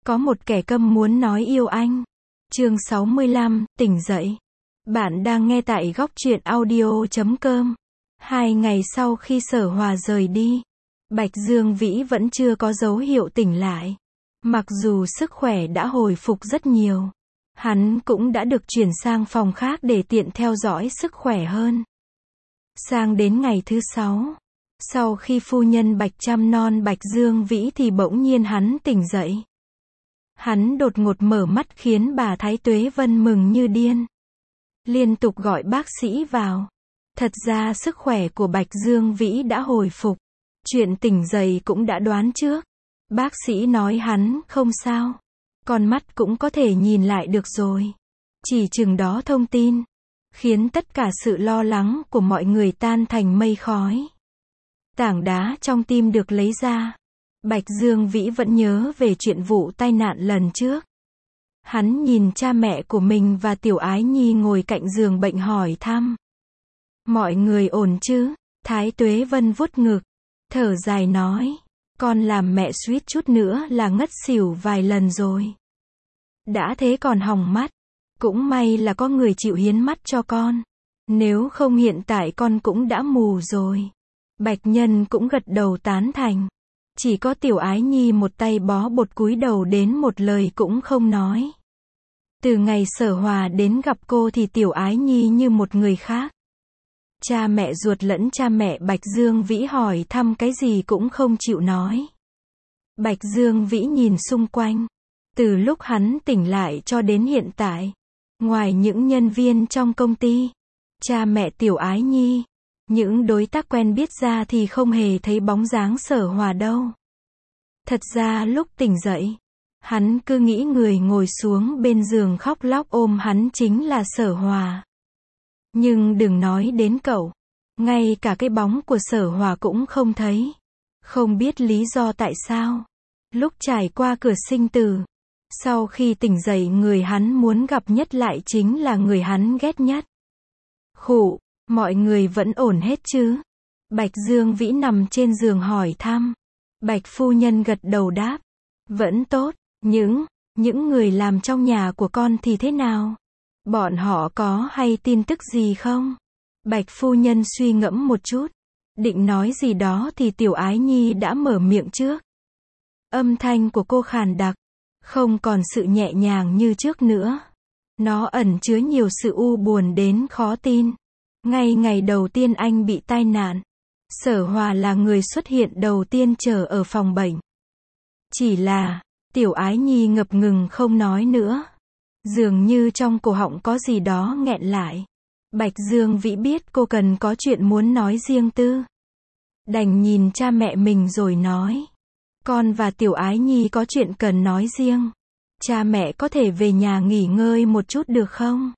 Có một kẻ câm muốn nói yêu anh. Chương 65, tỉnh dậy. Bạn đang nghe tại góc truyện audio.com. 2 ngày sau khi Sở Hòa rời đi, Bạch Dương Vĩ vẫn chưa có dấu hiệu tỉnh lại. Mặc dù sức khỏe đã hồi phục rất nhiều, hắn cũng đã được chuyển sang phòng khác để tiện theo dõi sức khỏe hơn. Sang đến ngày thứ 6, sau khi phu nhân Bạch chăm non Bạch Dương Vĩ thì bỗng nhiên hắn tỉnh dậy. Hắn đột ngột mở mắt khiến bà Thái Tuế Vân mừng như điên. Liên tục gọi bác sĩ vào. Thật ra sức khỏe của Bạch Dương Vĩ đã hồi phục. Chuyện tỉnh dậy cũng đã đoán trước. Bác sĩ nói hắn không sao. Con mắt cũng có thể nhìn lại được rồi. Chỉ chừng đó thông tin, khiến tất cả sự lo lắng của mọi người tan thành mây khói. Tảng đá trong tim được lấy ra. Bạch Dương Vĩ vẫn nhớ về chuyện vụ tai nạn lần trước. Hắn nhìn cha mẹ của mình và Tiểu Ái Nhi ngồi cạnh giường bệnh hỏi thăm. Mọi người ổn chứ? Thái Tuế Vân vuốt ngực, thở dài nói. Con làm mẹ suýt chút nữa là ngất xỉu vài lần rồi. Đã thế còn hỏng mắt. Cũng may là có người chịu hiến mắt cho con. Nếu không hiện tại con cũng đã mù rồi. Bạch Nhân cũng gật đầu tán thành. Chỉ có Tiểu Ái Nhi một tay bó bột cúi đầu đến một lời cũng không nói. Từ ngày Sở Hòa đến gặp cô thì Tiểu Ái Nhi như một người khác. Cha mẹ ruột lẫn cha mẹ Bạch Dương Vĩ hỏi thăm cái gì cũng không chịu nói. Bạch Dương Vĩ nhìn xung quanh. Từ lúc hắn tỉnh lại cho đến hiện tại, ngoài những nhân viên trong công ty, cha mẹ Tiểu Ái Nhi, những đối tác quen biết ra thì không hề thấy bóng dáng Sở Hòa đâu. Thật ra lúc tỉnh dậy, hắn cứ nghĩ người ngồi xuống bên giường khóc lóc ôm hắn chính là Sở Hòa. Nhưng đừng nói đến cậu, ngay cả cái bóng của Sở Hòa cũng không thấy. Không biết lý do tại sao. Lúc trải qua cửa sinh tử, sau khi tỉnh dậy người hắn muốn gặp nhất lại chính là người hắn ghét nhất. Khụ, mọi người vẫn ổn hết chứ? Bạch Dương Vĩ nằm trên giường hỏi thăm. Bạch phu nhân gật đầu đáp. Vẫn tốt. Những người làm trong nhà của con thì thế nào? Bọn họ có hay tin tức gì không? Bạch phu nhân suy ngẫm một chút. Định nói gì đó thì Tiểu Ái Nhi đã mở miệng trước. Âm thanh của cô khàn đặc, không còn sự nhẹ nhàng như trước nữa. Nó ẩn chứa nhiều sự u buồn đến khó tin. Ngay ngày đầu tiên anh bị tai nạn, Sở Hòa là người xuất hiện đầu tiên chờ ở phòng bệnh. Chỉ là, Tiểu Ái Nhi ngập ngừng không nói nữa. Dường như trong cổ họng có gì đó nghẹn lại. Bạch Dương Vĩ biết cô cần có chuyện muốn nói riêng tư. Đành nhìn cha mẹ mình rồi nói. Con và Tiểu Ái Nhi có chuyện cần nói riêng. Cha mẹ có thể về nhà nghỉ ngơi một chút được không?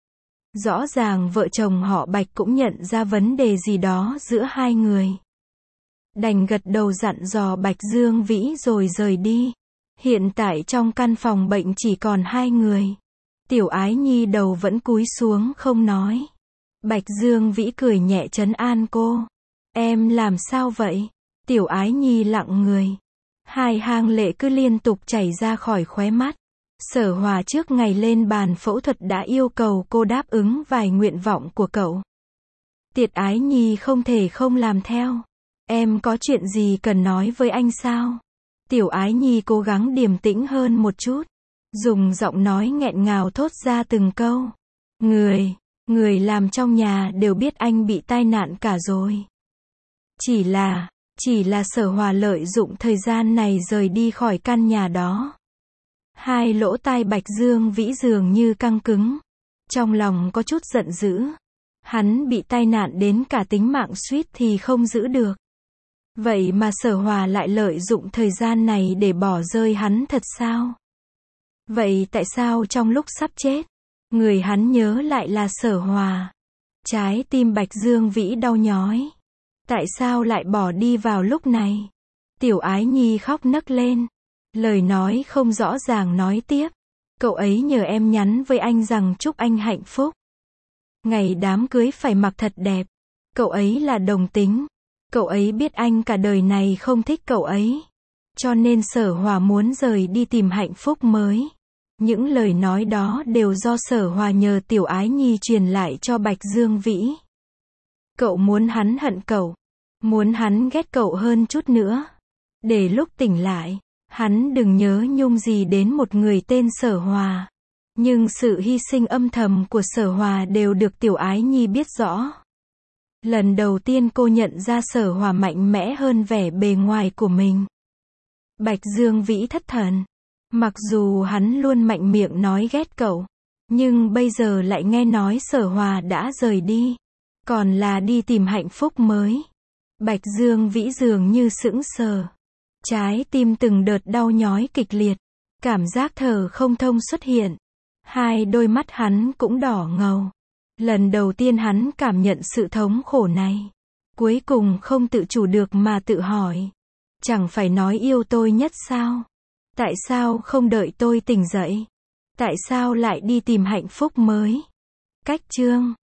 Rõ ràng vợ chồng họ Bạch cũng nhận ra vấn đề gì đó giữa hai người. Đành gật đầu dặn dò Bạch Dương Vĩ rồi rời đi. Hiện tại trong căn phòng bệnh chỉ còn hai người. Tiểu Ái Nhi đầu vẫn cúi xuống không nói. Bạch Dương Vĩ cười nhẹ trấn an cô. Em làm sao vậy? Tiểu Ái Nhi lặng người. Hai hàng lệ cứ liên tục chảy ra khỏi khóe mắt. Sở Hòa trước ngày lên bàn phẫu thuật đã yêu cầu cô đáp ứng vài nguyện vọng của cậu. Tiệt Ái Nhi không thể không làm theo. Em có chuyện gì cần nói với anh sao? Tiểu Ái Nhi cố gắng điềm tĩnh hơn một chút. Dùng giọng nói nghẹn ngào thốt ra từng câu. Người làm trong nhà đều biết anh bị tai nạn cả rồi. Chỉ là Sở Hòa lợi dụng thời gian này rời đi khỏi căn nhà đó. Hai lỗ tai Bạch Dương Vĩ dường như căng cứng. Trong lòng có chút giận dữ. Hắn bị tai nạn đến cả tính mạng suýt thì không giữ được. Vậy mà Sở Hòa lại lợi dụng thời gian này để bỏ rơi hắn thật sao? Vậy tại sao trong lúc sắp chết, người hắn nhớ lại là Sở Hòa? Trái tim Bạch Dương Vĩ đau nhói. Tại sao lại bỏ đi vào lúc này? Tiểu Ái Nhi khóc nấc lên. Lời nói không rõ ràng nói tiếp. Cậu ấy nhờ em nhắn với anh rằng chúc anh hạnh phúc. Ngày đám cưới phải mặc thật đẹp. Cậu ấy là đồng tính. Cậu ấy biết anh cả đời này không thích cậu ấy. Cho nên Sở Hòa muốn rời đi tìm hạnh phúc mới. Những lời nói đó đều do Sở Hòa nhờ Tiểu Ái Nhi truyền lại cho Bạch Dương Vĩ. Cậu muốn hắn hận cậu. Muốn hắn ghét cậu hơn chút nữa. Để lúc tỉnh lại, hắn đừng nhớ nhung gì đến một người tên Sở Hòa. Nhưng sự hy sinh âm thầm của Sở Hòa đều được Tiểu Ái Nhi biết rõ. Lần đầu tiên cô nhận ra Sở Hòa mạnh mẽ hơn vẻ bề ngoài của mình. Bạch Dương Vĩ thất thần. Mặc dù hắn luôn mạnh miệng nói ghét cậu, nhưng bây giờ lại nghe nói Sở Hòa đã rời đi. Còn là đi tìm hạnh phúc mới. Bạch Dương Vĩ dường như sững sờ. Trái tim từng đợt đau nhói kịch liệt. Cảm giác thở không thông xuất hiện. Hai đôi mắt hắn cũng đỏ ngầu. Lần đầu tiên hắn cảm nhận sự thống khổ này. Cuối cùng không tự chủ được mà tự hỏi. Chẳng phải nói yêu tôi nhất sao? Tại sao không đợi tôi tỉnh dậy? Tại sao lại đi tìm hạnh phúc mới? Cách chương